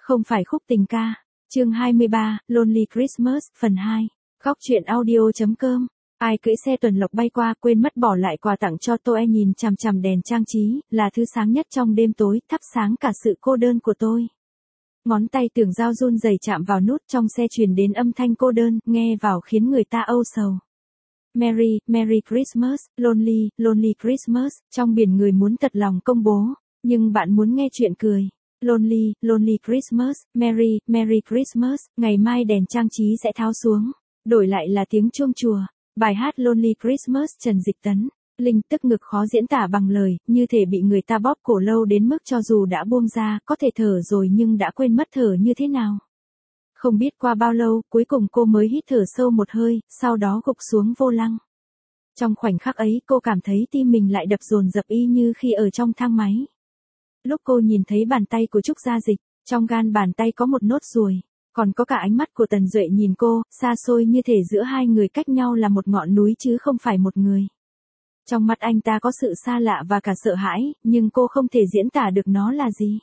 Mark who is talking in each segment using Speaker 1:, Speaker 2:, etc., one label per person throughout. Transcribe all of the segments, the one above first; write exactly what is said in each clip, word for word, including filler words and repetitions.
Speaker 1: Không phải khúc tình ca. Chương hai mươi ba, Lonely Christmas, phần hai. Góc truyện audio chấm com. Ai cưỡi xe tuần lộc bay qua quên mất bỏ lại quà tặng cho tôi, nhìn chằm chằm đèn trang trí, là thứ sáng nhất trong đêm tối, thắp sáng cả sự cô đơn của tôi. Ngón tay Tưởng Giao run rẩy chạm vào nút, trong xe truyền đến âm thanh cô đơn, nghe vào khiến người ta âu sầu. Merry, Merry Christmas, Lonely, Lonely Christmas, trong biển người muốn thật lòng công bố, nhưng bạn muốn nghe chuyện cười. Lonely, Lonely Christmas, Merry, Merry Christmas, ngày mai đèn trang trí sẽ tháo xuống, đổi lại là tiếng chuông chùa. Bài hát Lonely Christmas Trần Dịch Tấn, Linh tức ngực khó diễn tả bằng lời, như thể bị người ta bóp cổ lâu đến mức cho dù đã buông ra, có thể thở rồi nhưng đã quên mất thở như thế nào. Không biết qua bao lâu, cuối cùng cô mới hít thở sâu một hơi, sau đó gục xuống vô lăng. Trong khoảnh khắc ấy, cô cảm thấy tim mình lại đập dồn dập y như khi ở trong thang máy. Lúc cô nhìn thấy bàn tay của Trúc Gia Dịch, trong gan bàn tay có một nốt ruồi, còn có cả ánh mắt của Tần Duệ nhìn cô, xa xôi như thể giữa hai người cách nhau là một ngọn núi chứ không phải một người. Trong mắt anh ta có sự xa lạ và cả sợ hãi, nhưng cô không thể diễn tả được nó là gì.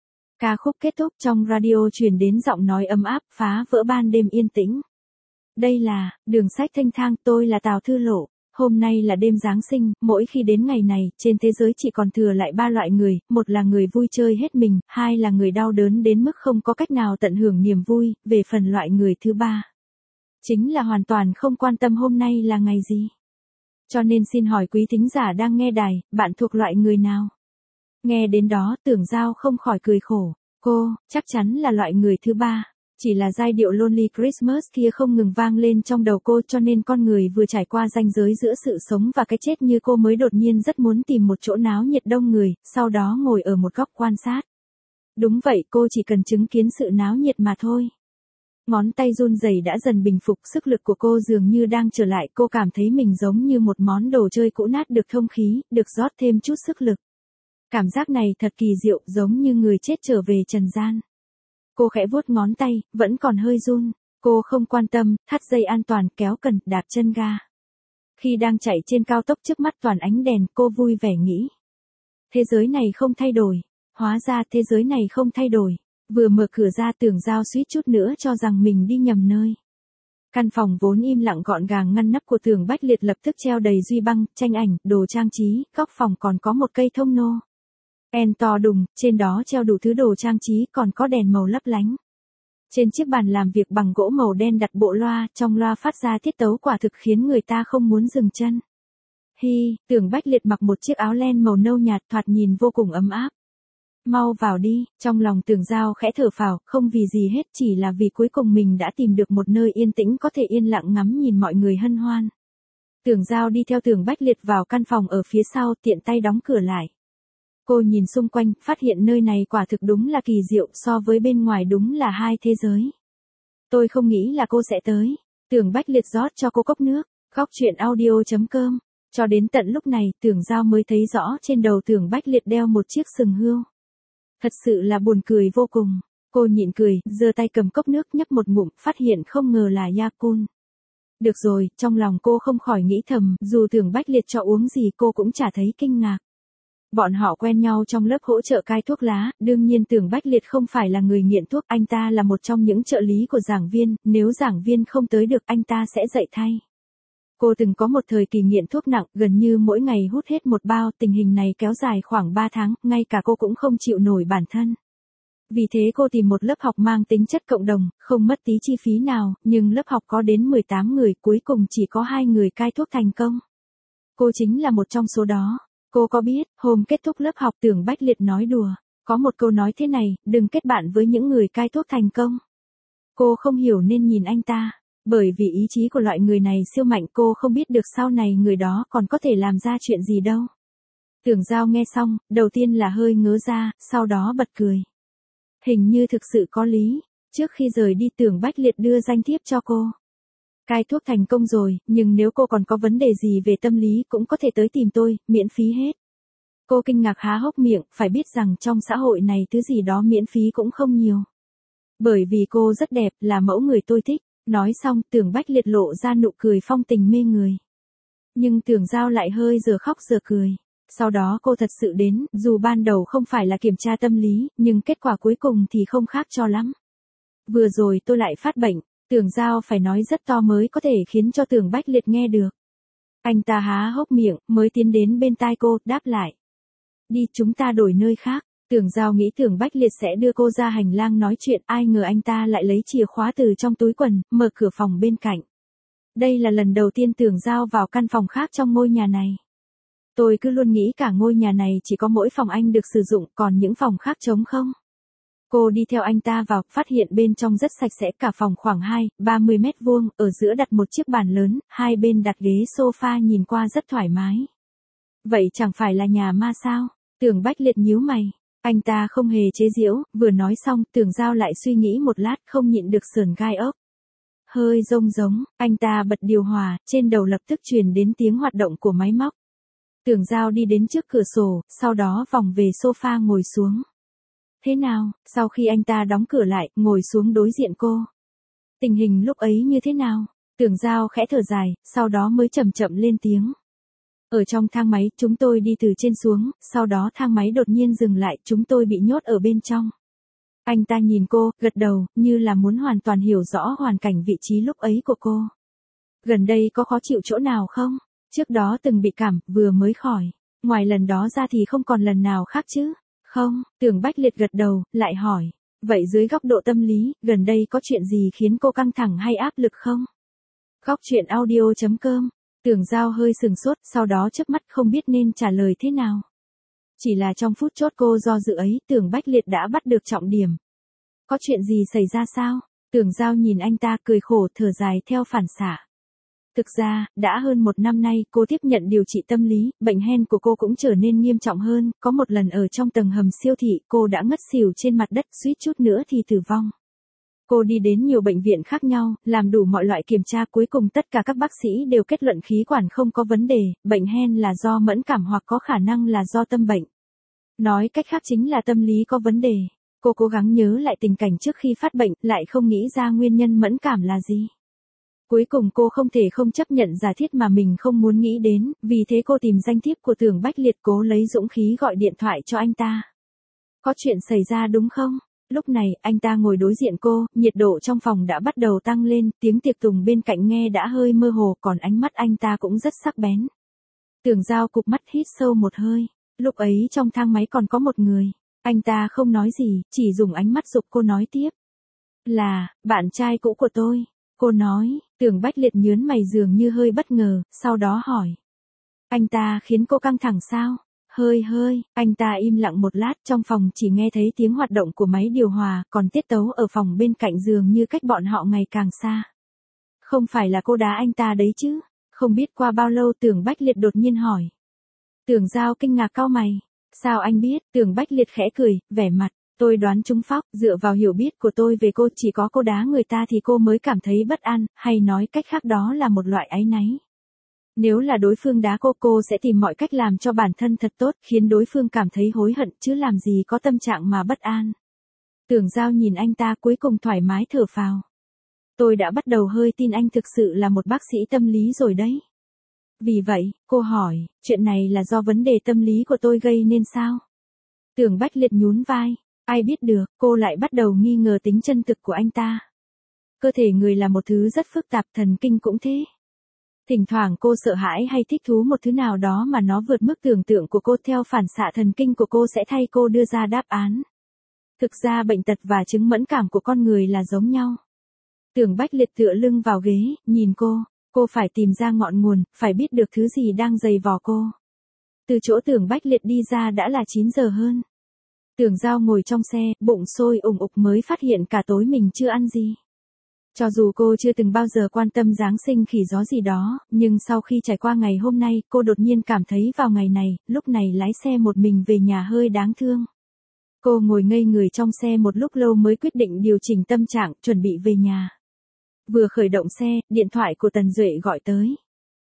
Speaker 1: Ca khúc kết thúc, trong radio truyền đến giọng nói ấm áp, phá vỡ ban đêm yên tĩnh. Đây là Đường Sách Thanh Thang, tôi là Tào Thư Lộ. Hôm nay là đêm Giáng sinh, mỗi khi đến ngày này, trên thế giới chỉ còn thừa lại ba loại người, một là người vui chơi hết mình, hai là người đau đớn đến mức không có cách nào tận hưởng niềm vui, về phần loại người thứ ba, chính là hoàn toàn không quan tâm hôm nay là ngày gì. Cho nên xin hỏi quý thính giả đang nghe đài, bạn thuộc loại người nào? Nghe đến đó, Tưởng Giao không khỏi cười khổ, cô, chắc chắn là loại người thứ ba. Chỉ là giai điệu Lonely Christmas kia không ngừng vang lên trong đầu cô, cho nên con người vừa trải qua ranh giới giữa sự sống và cái chết như cô mới đột nhiên rất muốn tìm một chỗ náo nhiệt đông người, sau đó ngồi ở một góc quan sát. Đúng vậy, cô chỉ cần chứng kiến sự náo nhiệt mà thôi. Ngón tay run rẩy đã dần bình phục, sức lực của cô dường như đang trở lại, cô cảm thấy mình giống như một món đồ chơi cũ nát được thông khí, được rót thêm chút sức lực. Cảm giác này thật kỳ diệu, giống như người chết trở về trần gian. Cô khẽ vuốt ngón tay, vẫn còn hơi run. Cô không quan tâm, thắt dây an toàn, kéo cần, đạp chân ga. Khi đang chạy trên cao tốc trước mắt toàn ánh đèn, cô vui vẻ nghĩ. Thế giới này không thay đổi. Hóa ra thế giới này không thay đổi. Vừa mở cửa ra, Tưởng Giao suýt chút nữa cho rằng mình đi nhầm nơi. Căn phòng vốn im lặng gọn gàng ngăn nắp của Tưởng Bách Liệt lập tức treo đầy duy băng, tranh ảnh, đồ trang trí, góc phòng còn có một cây thông nô. En to đùng, trên đó treo đủ thứ đồ trang trí, còn có đèn màu lấp lánh. Trên chiếc bàn làm việc bằng gỗ màu đen đặt bộ loa, trong loa phát ra tiết tấu quả thực khiến người ta không muốn dừng chân. Hi, Tưởng Bách Liệt mặc một chiếc áo len màu nâu nhạt, thoạt nhìn vô cùng ấm áp. Mau vào đi, trong lòng Tưởng Giao khẽ thở phào, không vì gì hết, chỉ là vì cuối cùng mình đã tìm được một nơi yên tĩnh có thể yên lặng ngắm nhìn mọi người hân hoan. Tưởng Giao đi theo Tưởng Bách Liệt vào căn phòng ở phía sau, tiện tay đóng cửa lại. Cô nhìn xung quanh, phát hiện nơi này quả thực đúng là kỳ diệu, so với bên ngoài đúng là hai thế giới. Tôi không nghĩ là cô sẽ tới. Tưởng Bách Liệt rót cho cô cốc nước. Góc truyện audio chấm com. Cho đến tận lúc này, Tưởng Giao mới thấy rõ trên đầu Tưởng Bách Liệt đeo một chiếc sừng hươu. Thật sự là buồn cười vô cùng. Cô nhịn cười, giơ tay cầm cốc nước nhấp một ngụm, phát hiện không ngờ là Yakult. Được rồi, trong lòng cô không khỏi nghĩ thầm, dù Tưởng Bách Liệt cho uống gì cô cũng chả thấy kinh ngạc. Bọn họ quen nhau trong lớp hỗ trợ cai thuốc lá, đương nhiên Tưởng Bách Liệt không phải là người nghiện thuốc, anh ta là một trong những trợ lý của giảng viên, nếu giảng viên không tới được anh ta sẽ dạy thay. Cô từng có một thời kỳ nghiện thuốc nặng, gần như mỗi ngày hút hết một bao, tình hình này kéo dài khoảng ba tháng, ngay cả cô cũng không chịu nổi bản thân. Vì thế cô tìm một lớp học mang tính chất cộng đồng, không mất tí chi phí nào, nhưng lớp học có đến mười tám người, cuối cùng chỉ có hai người cai thuốc thành công. Cô chính là một trong số đó. Cô có biết, hôm kết thúc lớp học Tưởng Bách Liệt nói đùa, có một câu nói thế này, đừng kết bạn với những người cai thuốc thành công. Cô không hiểu nên nhìn anh ta, bởi vì ý chí của loại người này siêu mạnh, cô không biết được sau này người đó còn có thể làm ra chuyện gì đâu. Tưởng Giao nghe xong, đầu tiên là hơi ngớ ra, sau đó bật cười. Hình như thực sự có lý, trước khi rời đi Tưởng Bách Liệt đưa danh thiếp cho cô. Cai thuốc thành công rồi, nhưng nếu cô còn có vấn đề gì về tâm lý cũng có thể tới tìm tôi, miễn phí hết. Cô kinh ngạc há hốc miệng, phải biết rằng trong xã hội này thứ gì đó miễn phí cũng không nhiều. Bởi vì cô rất đẹp, là mẫu người tôi thích. Nói xong, Tưởng Bách Liệt lộ ra nụ cười phong tình mê người. Nhưng Tưởng Giao lại hơi giờ khóc giờ cười. Sau đó cô thật sự đến, dù ban đầu không phải là kiểm tra tâm lý, nhưng kết quả cuối cùng thì không khác cho lắm. Vừa rồi tôi lại phát bệnh, Tưởng Giao phải nói rất to mới có thể khiến cho Tưởng Bách Liệt nghe được. Anh ta há hốc miệng, mới tiến đến bên tai cô, đáp lại. Đi, chúng ta đổi nơi khác. Tưởng Giao nghĩ Tưởng Bách Liệt sẽ đưa cô ra hành lang nói chuyện, ai ngờ anh ta lại lấy chìa khóa từ trong túi quần, mở cửa phòng bên cạnh. Đây là lần đầu tiên Tưởng Giao vào căn phòng khác trong ngôi nhà này. Tôi cứ luôn nghĩ cả ngôi nhà này chỉ có mỗi phòng anh được sử dụng, còn những phòng khác trống không. Cô đi theo anh ta vào, phát hiện bên trong rất sạch sẽ, cả phòng khoảng hai, ba mươi mét vuông, ở giữa đặt một chiếc bàn lớn, hai bên đặt ghế sofa nhìn qua rất thoải mái. Vậy chẳng phải là nhà ma sao? Tưởng Bách Liệt nhíu mày. Anh ta không hề chế giễu, vừa nói xong, Tưởng Giao lại suy nghĩ một lát, không nhịn được sườn gai ốc. Hơi rông giống, anh ta bật điều hòa, trên đầu lập tức truyền đến tiếng hoạt động của máy móc. Tưởng Giao đi đến trước cửa sổ, sau đó vòng về sofa ngồi xuống. Thế nào, sau khi anh ta đóng cửa lại, ngồi xuống đối diện cô. Tình hình lúc ấy như thế nào? Tưởng Giao khẽ thở dài, sau đó mới chậm chậm lên tiếng. Ở trong thang máy, chúng tôi đi từ trên xuống, sau đó thang máy đột nhiên dừng lại, chúng tôi bị nhốt ở bên trong. Anh ta nhìn cô, gật đầu, như là muốn hoàn toàn hiểu rõ hoàn cảnh vị trí lúc ấy của cô. Gần đây có khó chịu chỗ nào không? Trước đó từng bị cảm, vừa mới khỏi. Ngoài lần đó ra thì không còn lần nào khác chứ? Không, Tưởng Bách Liệt gật đầu, lại hỏi. Vậy dưới góc độ tâm lý, gần đây có chuyện gì khiến cô căng thẳng hay áp lực không? Góc chuyện audio chấm com. Tưởng Giao hơi sừng sốt, sau đó chớp mắt không biết nên trả lời thế nào. Chỉ là trong phút chốt cô do dự ấy, Tưởng Bách Liệt đã bắt được trọng điểm. Có chuyện gì xảy ra sao? Tưởng Giao nhìn anh ta cười khổ, thở dài theo phản xạ. Thực ra, đã hơn một năm nay cô tiếp nhận điều trị tâm lý, bệnh hen của cô cũng trở nên nghiêm trọng hơn, có một lần ở trong tầng hầm siêu thị cô đã ngất xỉu trên mặt đất, suýt chút nữa thì tử vong. Cô đi đến nhiều bệnh viện khác nhau, làm đủ mọi loại kiểm tra, cuối cùng tất cả các bác sĩ đều kết luận khí quản không có vấn đề, bệnh hen là do mẫn cảm hoặc có khả năng là do tâm bệnh. Nói cách khác chính là tâm lý có vấn đề. Cô cố gắng nhớ lại tình cảnh trước khi phát bệnh, lại không nghĩ ra nguyên nhân mẫn cảm là gì. Cuối cùng cô không thể không chấp nhận giả thiết mà mình không muốn nghĩ đến, vì thế cô tìm danh thiếp của Tưởng Bách Liệt, cố lấy dũng khí gọi điện thoại cho anh ta. Có chuyện xảy ra đúng không? Lúc này, anh ta ngồi đối diện cô, nhiệt độ trong phòng đã bắt đầu tăng lên, tiếng tiệc tùng bên cạnh nghe đã hơi mơ hồ, còn ánh mắt anh ta cũng rất sắc bén. Tưởng Giao cụp mắt hít sâu một hơi, lúc ấy trong thang máy còn có một người. Anh ta không nói gì, chỉ dùng ánh mắt giục cô nói tiếp. Là, bạn trai cũ của tôi. Cô nói, Tưởng Bách Liệt nhớn mày dường như hơi bất ngờ, sau đó hỏi. Anh ta khiến cô căng thẳng sao? Hơi hơi, anh ta im lặng một lát, trong phòng chỉ nghe thấy tiếng hoạt động của máy điều hòa, còn tiết tấu ở phòng bên cạnh dường như cách bọn họ ngày càng xa. Không phải là cô đá anh ta đấy chứ? Không biết qua bao lâu Tưởng Bách Liệt đột nhiên hỏi. Tưởng Giao kinh ngạc cau mày. Sao anh biết? Tưởng Bách Liệt khẽ cười, vẻ mặt. Tôi đoán trúng phóc, dựa vào hiểu biết của tôi về cô, chỉ có cô đá người ta thì cô mới cảm thấy bất an, hay nói cách khác đó là một loại áy náy. Nếu là đối phương đá cô, cô sẽ tìm mọi cách làm cho bản thân thật tốt, khiến đối phương cảm thấy hối hận, chứ làm gì có tâm trạng mà bất an. Tưởng Giao nhìn anh ta, cuối cùng thoải mái thở phào. Tôi đã bắt đầu hơi tin anh thực sự là một bác sĩ tâm lý rồi đấy. Vì vậy, cô hỏi, chuyện này là do vấn đề tâm lý của tôi gây nên sao? Tưởng Bách Liệt nhún vai. Ai biết được, cô lại bắt đầu nghi ngờ tính chân thực của anh ta. Cơ thể người là một thứ rất phức tạp, thần kinh cũng thế. Thỉnh thoảng cô sợ hãi hay thích thú một thứ nào đó mà nó vượt mức tưởng tượng của cô, theo phản xạ thần kinh của cô sẽ thay cô đưa ra đáp án. Thực ra bệnh tật và chứng mẫn cảm của con người là giống nhau. Tưởng Bách Liệt tựa lưng vào ghế, nhìn cô, cô phải tìm ra ngọn nguồn, phải biết được thứ gì đang giày vò cô. Từ chỗ Tưởng Bách Liệt đi ra đã là chín giờ hơn. Tưởng Giao ngồi trong xe, bụng sôi ủng ục mới phát hiện cả tối mình chưa ăn gì. Cho dù cô chưa từng bao giờ quan tâm Giáng sinh khỉ gió gì đó, nhưng sau khi trải qua ngày hôm nay, cô đột nhiên cảm thấy vào ngày này, lúc này lái xe một mình về nhà hơi đáng thương. Cô ngồi ngây người trong xe một lúc lâu mới quyết định điều chỉnh tâm trạng, chuẩn bị về nhà. Vừa khởi động xe, điện thoại của Tần Duệ gọi tới.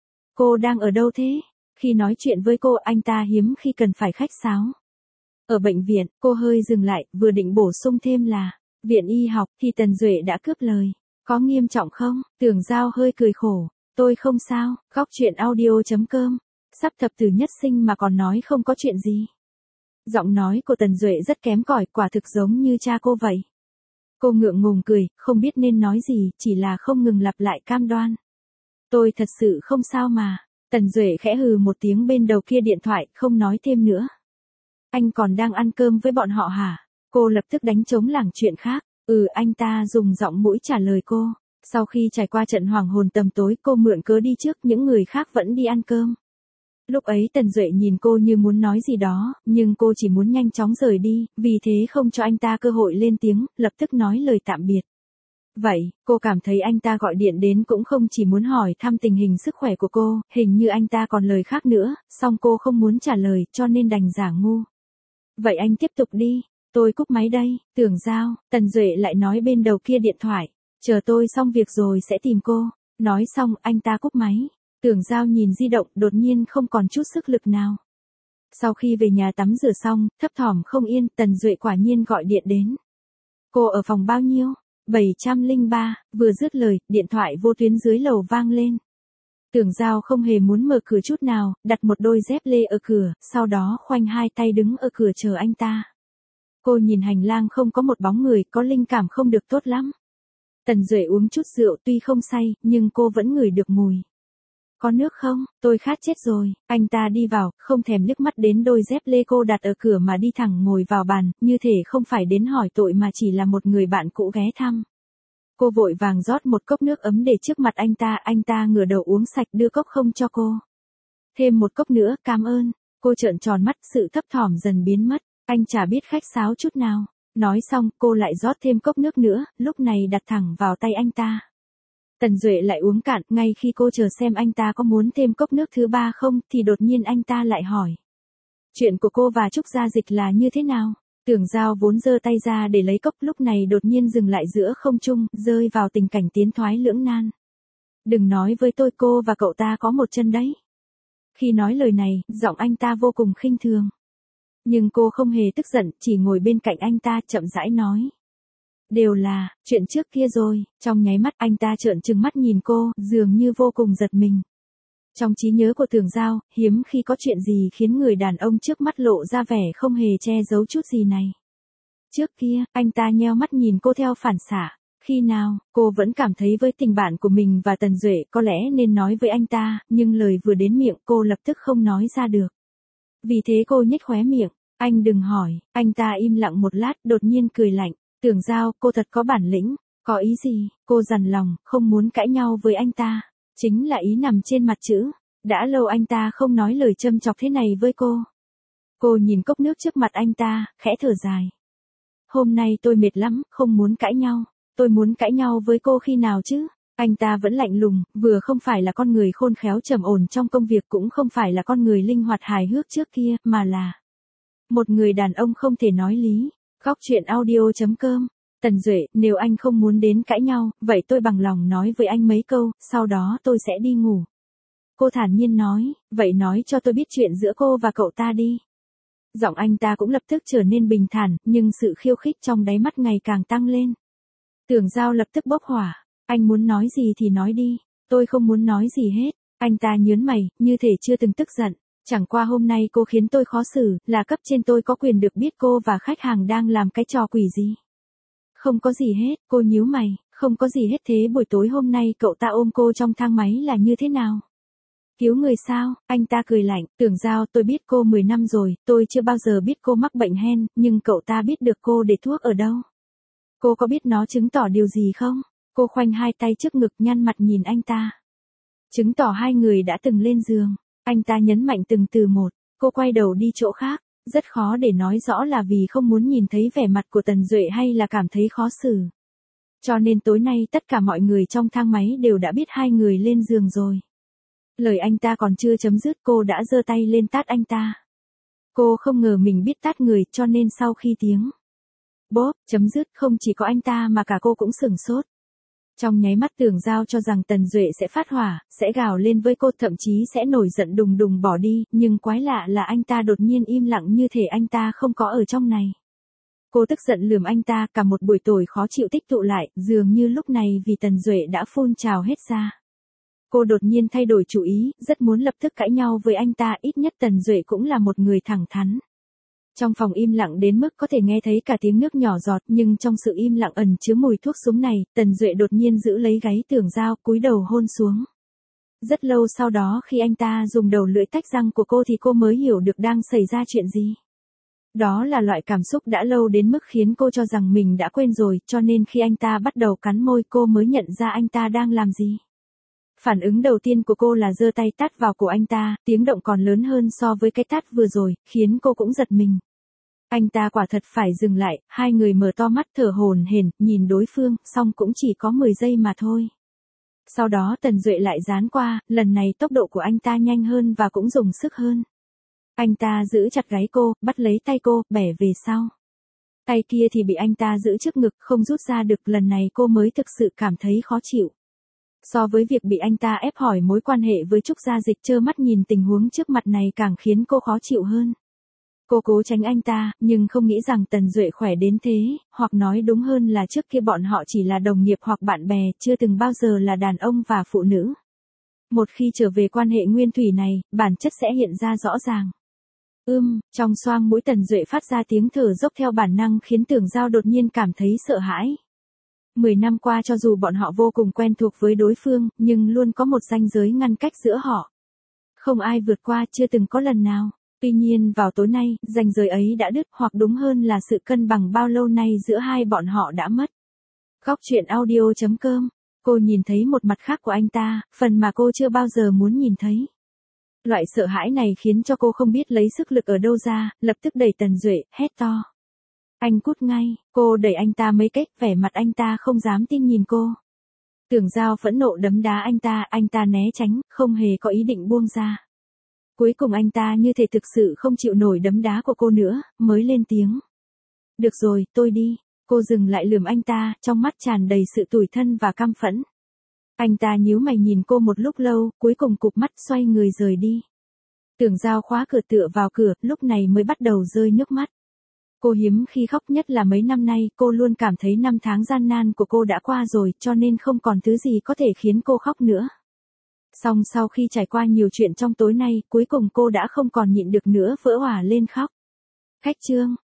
Speaker 1: Cô đang ở đâu thế? Khi nói chuyện với cô, anh ta hiếm khi cần phải khách sáo. Ở bệnh viện, cô hơi dừng lại, vừa định bổ sung thêm là viện y học, thì Tần Duệ đã cướp lời. Có nghiêm trọng không? Tưởng Giao hơi cười khổ. Tôi không sao. Góc chuyện audio chấm com Sắp thập tử nhất sinh mà còn nói không có chuyện gì. Giọng nói của Tần Duệ rất kém cỏi, quả thực giống như cha cô vậy. Cô ngượng ngùng cười, không biết nên nói gì, chỉ là không ngừng lặp lại cam đoan. Tôi thật sự không sao mà. Tần Duệ khẽ hừ một tiếng bên đầu kia điện thoại, không nói thêm nữa. Anh còn đang ăn cơm với bọn họ hả? Cô lập tức đánh trống lảng chuyện khác. Ừ, anh ta dùng giọng mũi trả lời cô. Sau khi trải qua trận hoàng hồn tầm tối, cô mượn cớ đi trước, những người khác vẫn đi ăn cơm. Lúc ấy Tần Duệ nhìn cô như muốn nói gì đó, nhưng cô chỉ muốn nhanh chóng rời đi, vì thế không cho anh ta cơ hội lên tiếng, lập tức nói lời tạm biệt. Vậy, cô cảm thấy anh ta gọi điện đến cũng không chỉ muốn hỏi thăm tình hình sức khỏe của cô, hình như anh ta còn lời khác nữa, song cô không muốn trả lời, cho nên đành giả ngu. Vậy anh tiếp tục đi, tôi cúp máy đây. Tưởng Giao, Tần Duệ lại nói bên đầu kia điện thoại, chờ tôi xong việc rồi sẽ tìm cô. Nói xong, anh ta cúp máy. Tưởng Giao nhìn di động, đột nhiên không còn chút sức lực nào. Sau khi về nhà tắm rửa xong, thấp thỏm không yên, Tần Duệ quả nhiên gọi điện đến. Cô ở phòng bao nhiêu? bảy trăm lẻ ba, vừa dứt lời, điện thoại vô tuyến dưới lầu vang lên. Tưởng Giao không hề muốn mở cửa chút nào, đặt một đôi dép lê ở cửa, sau đó khoanh hai tay đứng ở cửa chờ anh ta. Cô nhìn hành lang không có một bóng người, có linh cảm không được tốt lắm. Tần Duệ uống chút rượu tuy không say, nhưng cô vẫn ngửi được mùi. Có nước không? Tôi khát chết rồi. Anh ta đi vào, không thèm liếc mắt đến đôi dép lê cô đặt ở cửa mà đi thẳng ngồi vào bàn, như thể không phải đến hỏi tội mà chỉ là một người bạn cũ ghé thăm. Cô vội vàng rót một cốc nước ấm để trước mặt anh ta, anh ta ngửa đầu uống sạch đưa cốc không cho cô. Thêm một cốc nữa, cảm ơn. Cô trợn tròn mắt, sự thấp thỏm dần biến mất, anh chả biết khách sáo chút nào. Nói xong, cô lại rót thêm cốc nước nữa, lúc này đặt thẳng vào tay anh ta. Tần Duệ lại uống cạn, ngay khi cô chờ xem anh ta có muốn thêm cốc nước thứ ba không, thì đột nhiên anh ta lại hỏi. Chuyện của cô và Trúc Gia Dịch là như thế nào? Tưởng Giao vốn giơ tay ra để lấy cốc, lúc này đột nhiên dừng lại giữa không trung, rơi vào tình cảnh tiến thoái lưỡng nan. Đừng nói với tôi, cô và cậu ta có một chân đấy. Khi nói lời này, giọng anh ta vô cùng khinh thường. Nhưng cô không hề tức giận, chỉ ngồi bên cạnh anh ta chậm rãi nói. Đều là, chuyện trước kia rồi. Trong nháy mắt anh ta trợn trừng mắt nhìn cô, dường như vô cùng giật mình. Trong trí nhớ của Tưởng Giao, hiếm khi có chuyện gì khiến người đàn ông trước mắt lộ ra vẻ không hề che giấu chút gì này. Trước kia, anh ta nheo mắt nhìn cô theo phản xạ. Khi nào, cô vẫn cảm thấy với tình bạn của mình và Tần Duệ có lẽ nên nói với anh ta, nhưng lời vừa đến miệng cô lập tức không nói ra được. Vì thế cô nhếch khóe miệng, anh đừng hỏi. Anh ta im lặng một lát, đột nhiên cười lạnh. Tưởng Giao, cô thật có bản lĩnh. Có ý gì? Cô dằn lòng, không muốn cãi nhau với anh ta. Chính là ý nằm trên mặt chữ. Đã lâu anh ta không nói lời châm chọc thế này với cô. Cô nhìn cốc nước trước mặt anh ta, khẽ thở dài. Hôm nay tôi mệt lắm, không muốn cãi nhau. Tôi muốn cãi nhau với cô khi nào chứ? Anh ta vẫn lạnh lùng, vừa không phải là con người khôn khéo trầm ổn trong công việc, cũng không phải là con người linh hoạt hài hước trước kia, mà là một người đàn ông không thể nói lý. Góc truyện audio chấm com. Tần Duệ, nếu anh không muốn đến cãi nhau, vậy tôi bằng lòng nói với anh mấy câu, sau đó tôi sẽ đi ngủ. Cô thản nhiên nói, vậy nói cho tôi biết chuyện giữa cô và cậu ta đi. Giọng anh ta cũng lập tức trở nên bình thản, nhưng sự khiêu khích trong đáy mắt ngày càng tăng lên. Tưởng Giao lập tức bốc hỏa, anh muốn nói gì thì nói đi, tôi không muốn nói gì hết. Anh ta nhớn mày, như thể chưa từng tức giận. Chẳng qua hôm nay cô khiến tôi khó xử, là cấp trên tôi có quyền được biết cô và khách hàng đang làm cái trò quỷ gì. Không có gì hết, cô nhíu mày, không có gì hết. Thế buổi tối hôm nay cậu ta ôm cô trong thang máy là như thế nào? Cứu người sao? Anh ta cười lạnh, Tưởng Giao, tôi biết cô mười năm rồi, tôi chưa bao giờ biết cô mắc bệnh hen, nhưng cậu ta biết được cô để thuốc ở đâu. Cô có biết nó chứng tỏ điều gì không? Cô khoanh hai tay trước ngực, nhăn mặt nhìn anh ta. Chứng tỏ hai người đã từng lên giường. Anh ta nhấn mạnh từng từ một, cô quay đầu đi chỗ khác, rất khó để nói rõ là vì không muốn nhìn thấy vẻ mặt của Tần Duệ hay là cảm thấy khó xử. Cho nên tối nay tất cả mọi người trong thang máy đều đã biết hai người lên giường rồi. Lời anh ta còn chưa chấm dứt, cô đã giơ tay lên tát anh ta. Cô không ngờ mình biết tát người, cho nên sau khi tiếng bóp chấm dứt, không chỉ có anh ta mà cả cô cũng sửng sốt. Trong nháy mắt Tưởng Giao cho rằng Tần Duệ sẽ phát hỏa, sẽ gào lên với cô, thậm chí sẽ nổi giận đùng đùng bỏ đi, nhưng quái lạ là anh ta đột nhiên im lặng, như thể anh ta không có ở trong này. Cô tức giận lườm anh ta, cả một buổi tối khó chịu tích tụ lại, dường như lúc này vì Tần Duệ đã phun trào hết ra. Cô đột nhiên thay đổi chủ ý, rất muốn lập tức cãi nhau với anh ta, ít nhất Tần Duệ cũng là một người thẳng thắn. Trong phòng im lặng đến mức có thể nghe thấy cả tiếng nước nhỏ giọt, nhưng trong sự im lặng ẩn chứa mùi thuốc súng này, Tần Duệ đột nhiên giữ lấy gáy Tưởng Giao, cúi đầu hôn xuống. Rất lâu sau đó khi anh ta dùng đầu lưỡi tách răng của cô thì cô mới hiểu được đang xảy ra chuyện gì. Đó là loại cảm xúc đã lâu đến mức khiến cô cho rằng mình đã quên rồi, cho nên khi anh ta bắt đầu cắn môi cô mới nhận ra anh ta đang làm gì. Phản ứng đầu tiên của cô là giơ tay tát vào cổ anh ta, tiếng động còn lớn hơn so với cái tát vừa rồi, khiến cô cũng giật mình. Anh ta quả thật phải dừng lại, hai người mở to mắt thở hổn hển, nhìn đối phương, song cũng chỉ có mười giây mà thôi. Sau đó Tần Duệ lại dán qua, lần này tốc độ của anh ta nhanh hơn và cũng dùng sức hơn. Anh ta giữ chặt gáy cô, bắt lấy tay cô, bẻ về sau. Tay kia thì bị anh ta giữ trước ngực, không rút ra được, lần này cô mới thực sự cảm thấy khó chịu. So với việc bị anh ta ép hỏi mối quan hệ với Trúc Gia Dịch, trơ mắt nhìn tình huống trước mặt này càng khiến cô khó chịu hơn. Cô cố tránh anh ta, nhưng không nghĩ rằng Tần Duệ khỏe đến thế, hoặc nói đúng hơn là trước kia bọn họ chỉ là đồng nghiệp hoặc bạn bè, chưa từng bao giờ là đàn ông và phụ nữ. Một khi trở về quan hệ nguyên thủy này, bản chất sẽ hiện ra rõ ràng. Ưm, trong xoang mũi Tần Duệ phát ra tiếng thở dốc theo bản năng khiến Tưởng Giao đột nhiên cảm thấy sợ hãi. Mười năm qua cho dù bọn họ vô cùng quen thuộc với đối phương, nhưng luôn có một ranh giới ngăn cách giữa họ. Không ai vượt qua, chưa từng có lần nào. Tuy nhiên vào tối nay, ranh giới ấy đã đứt, hoặc đúng hơn là sự cân bằng bao lâu nay giữa hai bọn họ đã mất. Góc truyện audio chấm com. Cô nhìn thấy một mặt khác của anh ta, phần mà cô chưa bao giờ muốn nhìn thấy. Loại sợ hãi này khiến cho cô không biết lấy sức lực ở đâu ra, lập tức đẩy Tần Duệ, hét to. Anh cút ngay, cô đẩy anh ta mấy cách, vẻ mặt anh ta không dám tin nhìn cô. Tưởng Giao phẫn nộ đấm đá anh ta, anh ta né tránh, không hề có ý định buông ra. Cuối cùng anh ta như thể thực sự không chịu nổi đấm đá của cô nữa, mới lên tiếng. Được rồi, tôi đi. Cô dừng lại lườm anh ta, trong mắt tràn đầy sự tủi thân và căm phẫn. Anh ta nhíu mày nhìn cô một lúc lâu, cuối cùng cụp mắt xoay người rời đi. Tưởng Giao khóa cửa tựa vào cửa, lúc này mới bắt đầu rơi nước mắt. Cô hiếm khi khóc, nhất là mấy năm nay, cô luôn cảm thấy năm tháng gian nan của cô đã qua rồi, cho nên không còn thứ gì có thể khiến cô khóc nữa. Song sau khi trải qua nhiều chuyện trong tối nay, cuối cùng cô đã không còn nhịn được nữa, vỡ òa lên khóc. Khách chương.